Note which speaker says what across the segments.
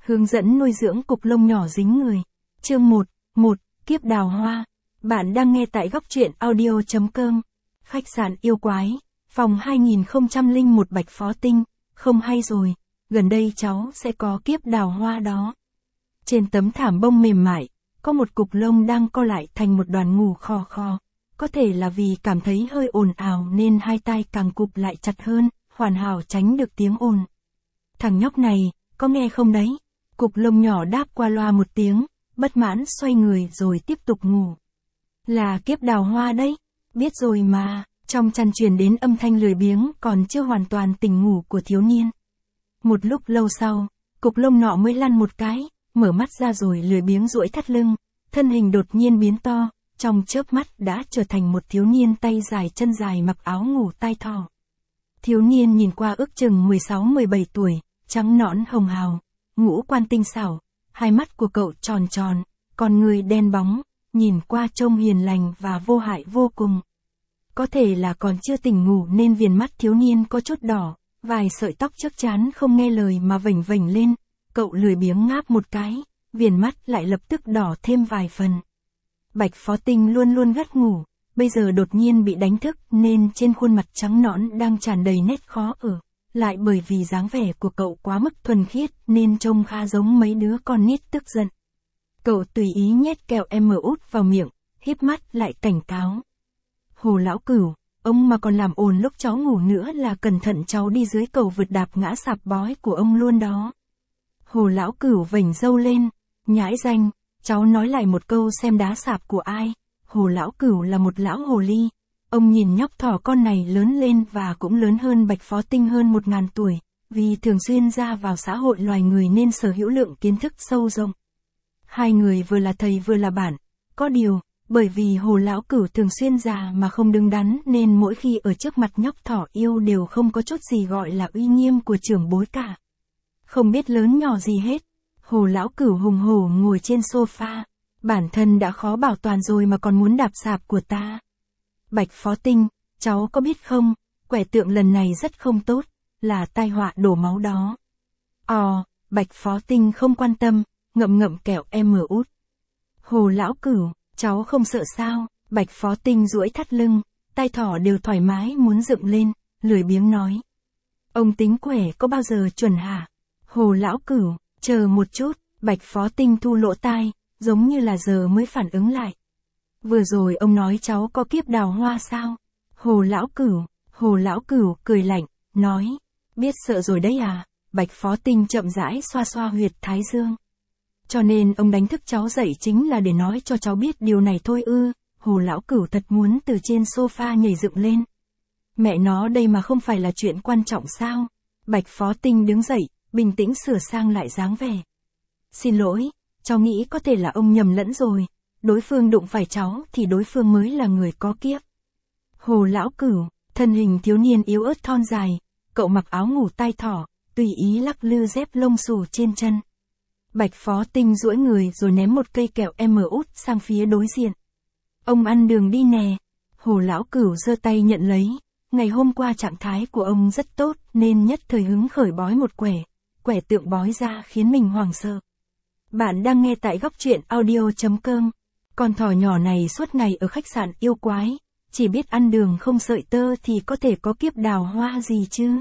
Speaker 1: Hướng dẫn nuôi dưỡng cục lông nhỏ dính người. Chương 1, Kiếp đào hoa. Bạn đang nghe tại góc truyện audio.com. Khách sạn yêu quái, phòng 2001 Bạch Phó Tinh. Không hay rồi, gần đây cháu sẽ có kiếp đào hoa đó. Trên tấm thảm bông mềm mại, có một cục lông đang co lại thành một đoàn ngủ khò khò. Có thể là vì cảm thấy hơi ồn ào nên hai tay càng cụp lại chặt hơn, hoàn hảo tránh được tiếng ồn. Thằng nhóc này, có nghe không đấy? Cục lông nhỏ đáp qua loa một tiếng, bất mãn xoay người rồi tiếp tục ngủ. Là kiếp đào hoa đấy, biết rồi mà. Trong chăn truyền đến âm thanh lười biếng còn chưa hoàn toàn tỉnh ngủ của thiếu niên. Một lúc lâu sau, cục lông nọ mới lăn một cái, mở mắt ra rồi lười biếng duỗi thắt lưng, thân hình đột nhiên biến to, trong chớp mắt đã trở thành một thiếu niên tay dài chân dài mặc áo ngủ tai thỏ. Thiếu niên nhìn qua ước chừng 16-17 tuổi, trắng nõn hồng hào, ngũ quan tinh xảo, hai mắt của cậu tròn tròn, con người đen bóng, nhìn qua trông hiền lành và vô hại vô cùng. Có thể là còn chưa tỉnh ngủ nên viền mắt thiếu niên có chút đỏ, vài sợi tóc trước trán không nghe lời mà vểnh vểnh lên, cậu lười biếng ngáp một cái, viền mắt lại lập tức đỏ thêm vài phần. Bạch Phó Tinh luôn luôn gắt ngủ, bây giờ đột nhiên bị đánh thức nên trên khuôn mặt trắng nõn đang tràn đầy nét khó ở, lại bởi vì dáng vẻ của cậu quá mức thuần khiết nên trông khá giống mấy đứa con nít tức giận. Cậu tùy ý nhét kẹo út vào miệng, híp mắt lại cảnh cáo. Hồ lão cửu, ông mà còn làm ồn lúc cháu ngủ nữa là cẩn thận cháu đi dưới cầu vượt đạp ngã sạp bói của ông luôn đó. Hồ lão cửu vểnh râu lên, nhãi danh, cháu nói lại một câu xem đá sạp của ai. Hồ lão cửu là một lão hồ ly. Ông nhìn nhóc thỏ con này lớn lên và cũng lớn hơn Bạch Phó Tinh hơn 1000 tuổi, vì thường xuyên ra vào xã hội loài người nên sở hữu lượng kiến thức sâu rộng. Hai người vừa là thầy vừa là bạn, có điều, bởi vì hồ lão cửu thường xuyên già mà không đứng đắn nên mỗi khi ở trước mặt nhóc thỏ yêu đều không có chút gì gọi là uy nghiêm của trưởng bối cả. Không biết lớn nhỏ gì hết, hồ lão cửu hùng hổ ngồi trên sofa, bản thân đã khó bảo toàn rồi mà còn muốn đạp sạp của ta. Bạch Phó Tinh, cháu có biết không, quẻ tượng lần này rất không tốt, là tai họa đổ máu đó. Bạch Phó Tinh không quan tâm, ngậm ngậm kẹo út. Hồ lão cửu, cháu không sợ sao? Bạch Phó Tinh duỗi thắt lưng, tai thỏ đều thoải mái muốn dựng lên, lười biếng nói. Ông tính quẻ có bao giờ chuẩn hả? Hồ lão cửu, chờ một chút, Bạch Phó Tinh thu lỗ tai, giống như là giờ mới phản ứng lại. Vừa rồi ông nói cháu có kiếp đào hoa sao? Hồ lão cửu cười lạnh, nói. Biết sợ rồi đấy à? Bạch Phó Tinh chậm rãi xoa xoa huyệt thái dương. Cho nên ông đánh thức cháu dậy chính là để nói cho cháu biết điều này thôi ư? Hồ lão cửu thật muốn từ trên sofa nhảy dựng lên. Mẹ nó đây mà không phải là chuyện quan trọng sao? Bạch Phó Tinh đứng dậy, bình tĩnh sửa sang lại dáng vẻ. Xin lỗi, cháu nghĩ có thể là ông nhầm lẫn rồi. Đối phương đụng phải cháu thì đối phương mới là người có kiếp. Hồ lão cửu, thân hình thiếu niên yếu ớt thon dài, cậu mặc áo ngủ tai thỏ, tùy ý lắc lư dép lông xù trên chân. Bạch Phó Tinh duỗi người rồi ném một cây kẹo út sang phía đối diện. Ông ăn đường đi nè. Hồ lão cửu giơ tay nhận lấy. Ngày hôm qua trạng thái của ông rất tốt nên nhất thời hứng khởi bói một quẻ tượng bói ra khiến mình hoảng sợ. Bạn đang nghe tại góc truyện audio.com. Con thỏ nhỏ này suốt ngày ở khách sạn yêu quái, chỉ biết ăn đường không sợi tơ thì có thể có kiếp đào hoa gì chứ.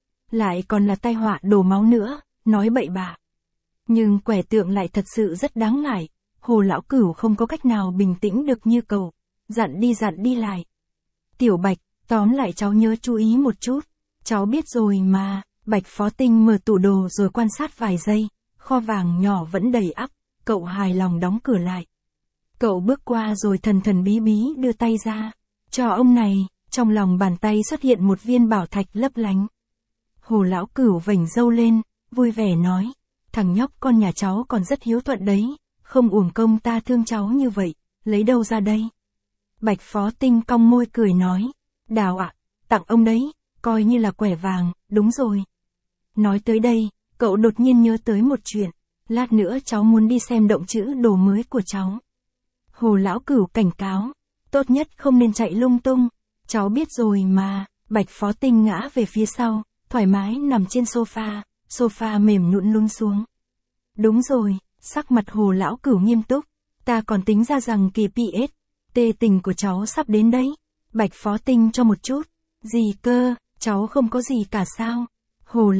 Speaker 1: Lại còn là tai họa đổ máu nữa, nói bậy bạ. Nhưng quẻ tượng lại thật sự rất đáng ngại, hồ lão cửu không có cách nào bình tĩnh được như cậu, dặn đi lại. Tiểu Bạch, tóm lại cháu nhớ chú ý một chút, cháu biết rồi mà. Bạch Phó Tinh mở tủ đồ rồi quan sát vài giây, kho vàng nhỏ vẫn đầy ắp, cậu hài lòng đóng cửa lại. Cậu bước qua rồi thần thần bí bí đưa tay ra, cho ông này, trong lòng bàn tay xuất hiện một viên bảo thạch lấp lánh. Hồ lão cửu vểnh râu lên, vui vẻ nói. Thằng nhóc con nhà cháu còn rất hiếu thuận đấy, không uổng công ta thương cháu như vậy, lấy đâu ra đây? Bạch Phó Tinh cong môi cười nói, Đào ạ, tặng ông đấy, coi như là quẻ vàng, đúng rồi. Nói tới đây, cậu đột nhiên nhớ tới một chuyện, lát nữa cháu muốn đi xem động chữ đồ mới của cháu. Hồ lão cửu cảnh cáo, tốt nhất không nên chạy lung tung, cháu biết rồi mà. Bạch Phó Tinh ngã về phía sau, thoải mái nằm trên sofa mềm nhũn lún xuống. Đúng rồi, sắc mặt Hồ lão cửu nghiêm túc. Ta còn tính ra rằng kỳ PS, tê tình của cháu sắp đến đấy. Bạch Phó Tinh cho một chút. Gì cơ, cháu không có gì cả sao? Hồ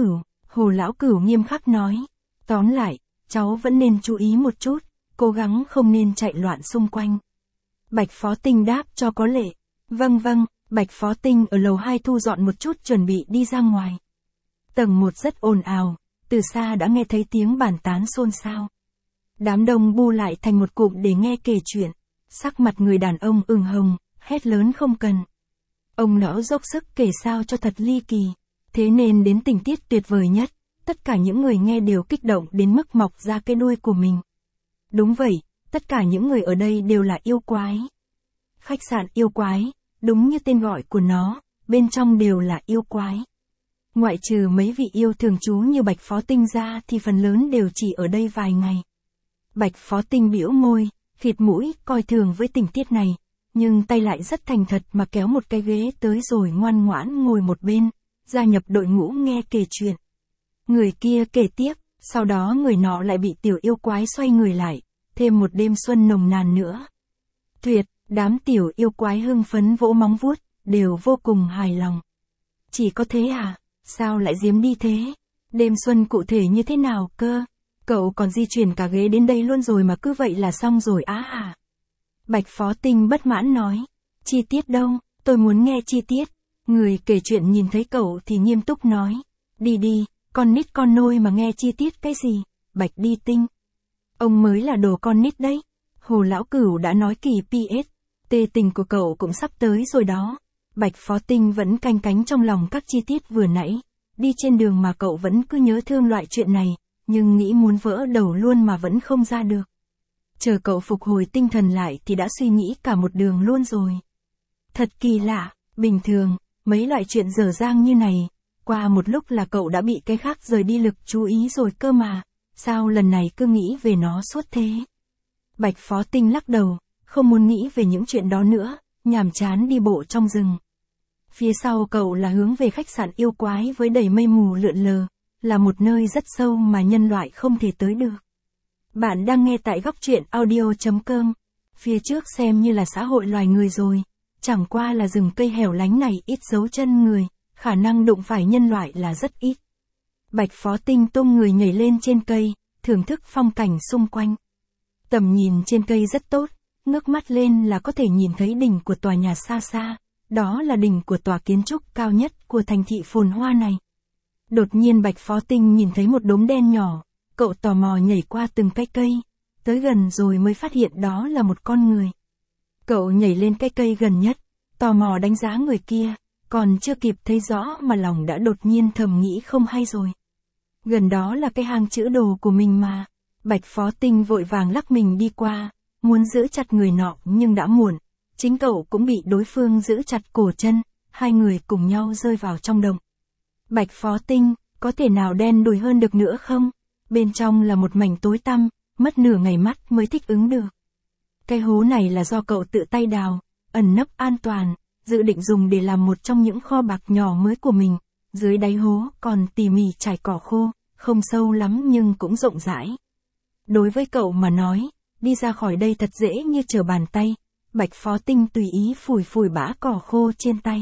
Speaker 1: lão cửu nghiêm khắc nói. Tóm lại, cháu vẫn nên chú ý một chút, cố gắng không nên chạy loạn xung quanh. Bạch Phó Tinh đáp cho có lệ. Vâng, Bạch Phó Tinh ở lầu 2 thu dọn một chút chuẩn bị đi ra ngoài. Tầng 1 rất ồn ào, từ xa đã nghe thấy tiếng bàn tán xôn xao. Đám đông bu lại thành một cụm để nghe kể chuyện. Sắc mặt người đàn ông ửng hồng, hét lớn không cần. Ông lão dốc sức kể sao cho thật ly kỳ. Thế nên đến tình tiết tuyệt vời nhất, tất cả những người nghe đều kích động đến mức mọc ra cái đuôi của mình. Đúng vậy, tất cả những người ở đây đều là yêu quái. Khách sạn yêu quái, đúng như tên gọi của nó, bên trong đều là yêu quái. Ngoại trừ mấy vị yêu thường trú như Bạch Phó Tinh ra thì phần lớn đều chỉ ở đây vài ngày. Bạch Phó Tinh bĩu môi, khịt mũi, coi thường với tình tiết này, nhưng tay lại rất thành thật mà kéo một cái ghế tới rồi ngoan ngoãn ngồi một bên, gia nhập đội ngũ nghe kể chuyện. Người kia kể tiếp, sau đó người nọ lại bị tiểu yêu quái xoay người lại, thêm một đêm xuân nồng nàn nữa. Tuyệt, đám tiểu yêu quái hưng phấn vỗ móng vuốt, đều vô cùng hài lòng. Chỉ có thế à, sao lại giếm đi thế? Đêm xuân cụ thể như thế nào cơ? Cậu còn di chuyển cả ghế đến đây luôn rồi mà cứ vậy là xong rồi á à? Bạch Phó Tinh bất mãn nói. Chi tiết đâu, tôi muốn nghe chi tiết. Người kể chuyện nhìn thấy cậu thì nghiêm túc nói. Đi, con nít con nôi mà nghe chi tiết cái gì, Bạch Đi Tinh. Ông mới là đồ con nít đấy. Hồ lão cửu đã nói kỳ PS, tê tình của cậu cũng sắp tới rồi đó. Bạch Phó Tinh vẫn canh cánh trong lòng các chi tiết vừa nãy. Đi trên đường mà cậu vẫn cứ nhớ thương loại chuyện này, nhưng nghĩ muốn vỡ đầu luôn mà vẫn không ra được. Chờ cậu phục hồi tinh thần lại thì đã suy nghĩ cả một đường luôn rồi. Thật kỳ lạ, bình thường, mấy loại chuyện dở dang như này, qua một lúc là cậu đã bị cái khác rời đi lực chú ý rồi cơ mà, sao lần này cứ nghĩ về nó suốt thế? Bạch Phó Tinh lắc đầu, không muốn nghĩ về những chuyện đó nữa, nhàm chán đi bộ trong rừng. Phía sau cậu là hướng về khách sạn yêu quái với đầy mây mù lượn lờ, là một nơi rất sâu mà nhân loại không thể tới được. Bạn đang nghe tại góc truyện audio.com. Phía trước xem như là xã hội loài người rồi, chẳng qua là rừng cây hẻo lánh này ít dấu chân người, khả năng đụng phải nhân loại là rất ít. Bạch Phó Tinh tung người nhảy lên trên cây, thưởng thức phong cảnh xung quanh. Tầm nhìn trên cây rất tốt, ngước mắt lên là có thể nhìn thấy đỉnh của tòa nhà xa xa, đó là đỉnh của tòa kiến trúc cao nhất của thành thị phồn hoa này. Đột nhiên Bạch Phó Tinh nhìn thấy một đốm đen nhỏ, cậu tò mò nhảy qua từng cái cây, tới gần rồi mới phát hiện đó là một con người. Cậu nhảy lên cái cây gần nhất, tò mò đánh giá người kia, còn chưa kịp thấy rõ mà lòng đã đột nhiên thầm nghĩ không hay rồi. Gần đó là cái hang chữ đồ của mình mà. Bạch Phó Tinh vội vàng lắc mình đi qua, muốn giữ chặt người nọ nhưng đã muộn, chính cậu cũng bị đối phương giữ chặt cổ chân, hai người cùng nhau rơi vào trong động. Bạch Phó Tinh, có thể nào đen đủi hơn được nữa không? Bên trong là một mảnh tối tăm, mất nửa ngày mắt mới thích ứng được. Cái hố này là do cậu tự tay đào, ẩn nấp an toàn, dự định dùng để làm một trong những kho bạc nhỏ mới của mình. Dưới đáy hố còn tỉ mỉ trải cỏ khô, không sâu lắm nhưng cũng rộng rãi. Đối với cậu mà nói, đi ra khỏi đây thật dễ như trở bàn tay. Bạch Phó Tinh tùy ý phủi bã cỏ khô trên tay.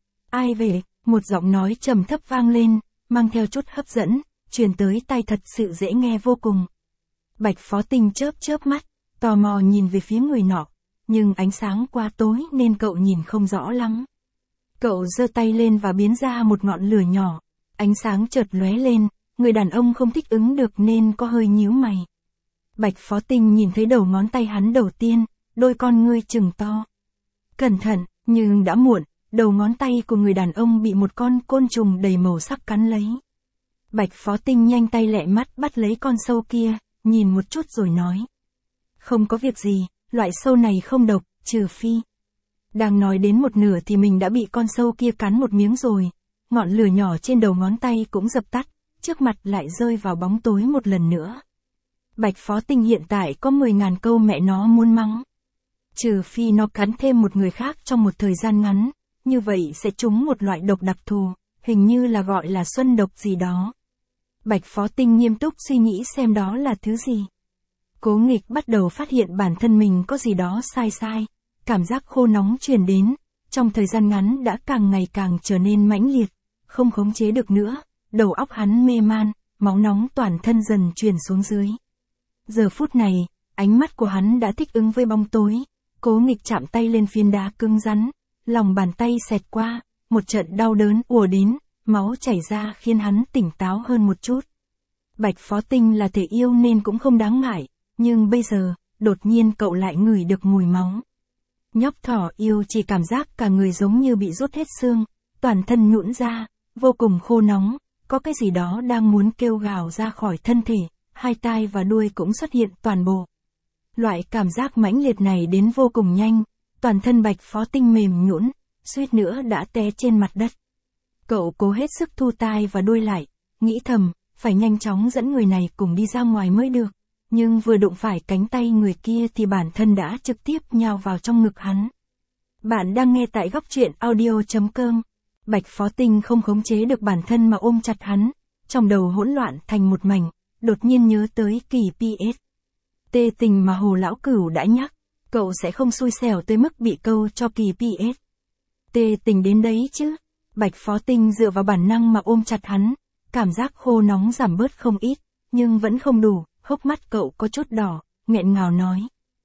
Speaker 1: Ai về? Một giọng nói trầm thấp vang lên, mang theo chút hấp dẫn, truyền tới tai thật sự dễ nghe vô cùng. Bạch Phó Tinh chớp mắt, tò mò nhìn về phía người nọ, nhưng ánh sáng quá tối nên cậu nhìn không rõ lắm. Cậu giơ tay lên và biến ra một ngọn lửa nhỏ, ánh sáng chợt lóe lên, người đàn ông không thích ứng được nên có hơi nhíu mày. Bạch Phó Tinh nhìn thấy đầu ngón tay hắn đầu tiên, đôi con ngươi trừng to. Cẩn thận, nhưng đã muộn, đầu ngón tay của người đàn ông bị một con côn trùng đầy màu sắc cắn lấy. Bạch Phó Tinh nhanh tay lẹ mắt bắt lấy con sâu kia, nhìn một chút rồi nói. Không có việc gì, loại sâu này không độc, trừ phi. Đang nói đến một nửa thì mình đã bị con sâu kia cắn một miếng rồi, ngọn lửa nhỏ trên đầu ngón tay cũng dập tắt, trước mặt lại rơi vào bóng tối một lần nữa. Bạch Phó Tinh hiện tại có 10.000 câu mẹ nó muốn mắng. Trừ phi nó cắn thêm một người khác trong một thời gian ngắn, như vậy sẽ trúng một loại độc đặc thù, hình như là gọi là xuân độc gì đó. Bạch Phó Tinh nghiêm túc suy nghĩ xem đó là thứ gì. Cố Nghịch bắt đầu phát hiện bản thân mình có gì đó sai sai, cảm giác khô nóng truyền đến, trong thời gian ngắn đã càng ngày càng trở nên mãnh liệt, không khống chế được nữa, đầu óc hắn mê man, máu nóng toàn thân dần truyền xuống dưới. Giờ phút này, ánh mắt của hắn đã thích ứng với bóng tối, Cố Nghịch chạm tay lên phiến đá cứng rắn, lòng bàn tay xẹt qua, một trận đau đớn ùa đến, máu chảy ra khiến hắn tỉnh táo hơn một chút. Bạch Phó Tinh là thể yêu nên cũng không đáng ngại, nhưng bây giờ, đột nhiên cậu lại ngửi được mùi máu. Nhóc thỏ yêu chỉ cảm giác cả người giống như bị rút hết xương, toàn thân nhũn ra, vô cùng khô nóng, có cái gì đó đang muốn kêu gào ra khỏi thân thể, hai tai và đuôi cũng xuất hiện toàn bộ. Loại cảm giác mãnh liệt này đến vô cùng nhanh, toàn thân Bạch Phó Tinh mềm nhũn, suýt nữa đã té trên mặt đất. Cậu cố hết sức thu tai và đuôi lại, nghĩ thầm, phải nhanh chóng dẫn người này cùng đi ra ngoài mới được, nhưng vừa đụng phải cánh tay người kia thì bản thân đã trực tiếp nhào vào trong ngực hắn. Bạn đang nghe tại góc truyện audio.com. Bạch Phó Tinh không khống chế được bản thân mà ôm chặt hắn, trong đầu hỗn loạn thành một mảnh, đột nhiên nhớ tới kỳ PS. Tê tình mà Hồ Lão Cửu đã nhắc, cậu sẽ không xui xẻo tới mức bị câu cho kỳ PS. Tê tình đến đấy chứ. Bạch Phó Tinh dựa vào bản năng mà ôm chặt hắn, cảm giác khô nóng giảm bớt không ít, nhưng vẫn không đủ, hốc mắt cậu có chút đỏ, nghẹn ngào nói.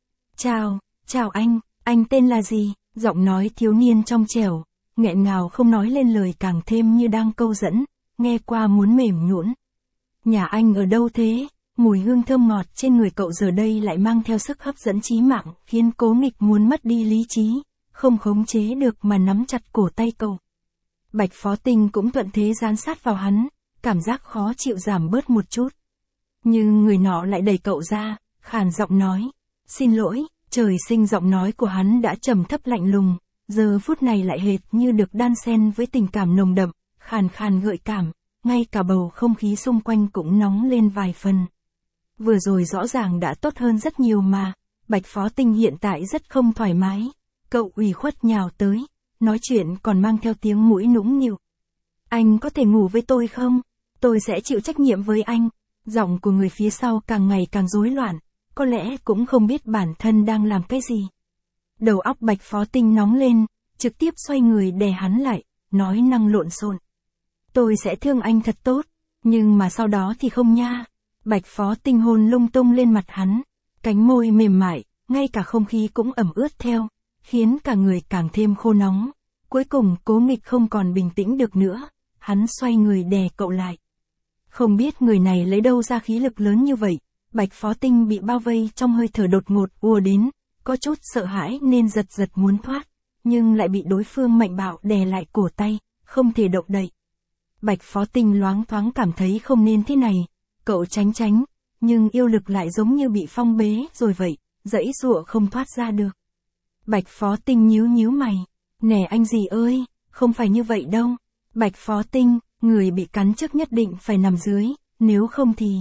Speaker 1: Chào anh tên là gì? Giọng nói thiếu niên trong trẻo, nghẹn ngào không nói lên lời càng thêm như đang câu dẫn, nghe qua muốn mềm nhũn. Nhà anh ở đâu thế? Mùi hương thơm ngọt trên người cậu giờ đây lại mang theo sức hấp dẫn chí mạng, khiến Cố Nghịch muốn mất đi lý trí, không khống chế được mà nắm chặt cổ tay cậu. Bạch Phó Tinh cũng thuận thế dán sát vào hắn, cảm giác khó chịu giảm bớt một chút. Nhưng người nọ lại đẩy cậu ra, khàn giọng nói, xin lỗi, trời sinh giọng nói của hắn đã trầm thấp lạnh lùng, giờ phút này lại hệt như được đan xen với tình cảm nồng đậm, khàn khàn gợi cảm, ngay cả bầu không khí xung quanh cũng nóng lên vài phần. Vừa rồi rõ ràng đã tốt hơn rất nhiều mà, Bạch Phó Tinh hiện tại rất không thoải mái, cậu ủy khuất nhào tới, nói chuyện còn mang theo tiếng mũi nũng nịu. Anh có thể ngủ với tôi không? Tôi sẽ chịu trách nhiệm với anh. Giọng của người phía sau càng ngày càng rối loạn, có lẽ cũng không biết bản thân đang làm cái gì. Đầu óc Bạch Phó Tinh nóng lên, trực tiếp xoay người đè hắn lại, nói năng lộn xộn. Tôi sẽ thương anh thật tốt, nhưng mà sau đó thì không nha. Bạch Phó Tinh hôn lung tung lên mặt hắn, cánh môi mềm mại, ngay cả không khí cũng ẩm ướt theo, khiến cả người càng thêm khô nóng. Cuối cùng Cố Nghịch không còn bình tĩnh được nữa, hắn xoay người đè cậu lại. Không biết người này lấy đâu ra khí lực lớn như vậy, Bạch Phó Tinh bị bao vây trong hơi thở đột ngột ùa đến, có chút sợ hãi nên giật giật muốn thoát, nhưng lại bị đối phương mạnh bạo đè lại cổ tay, không thể động đậy. Bạch Phó Tinh loáng thoáng cảm thấy không nên thế này, cậu tránh, nhưng yêu lực lại giống như bị phong bế rồi vậy, giãy giụa không thoát ra được. Bạch Phó Tinh nhíu mày, nè anh gì ơi, không phải như vậy đâu. Bạch Phó Tinh, người bị cắn trước nhất định phải nằm dưới, nếu không thì...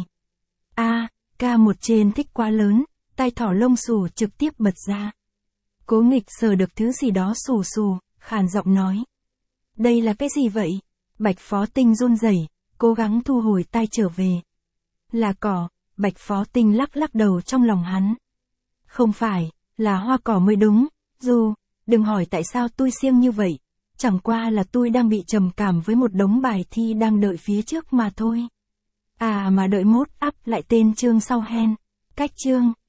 Speaker 1: Ca một trên thích quá lớn, tai thỏ lông xù trực tiếp bật ra. Cố Nghịch sờ được thứ gì đó xù, khàn giọng nói. Đây là cái gì vậy? Bạch Phó Tinh run rẩy, cố gắng thu hồi tai trở về. Là cỏ, Bạch Phó Tinh lắc đầu trong lòng hắn. Không phải, là hoa cỏ mới đúng, đừng hỏi tại sao tôi siêng như vậy. Chẳng qua là tôi đang bị trầm cảm với một đống bài thi đang đợi phía trước mà thôi. Mà đợi mốt up lại tên chương sau hen. Cách chương.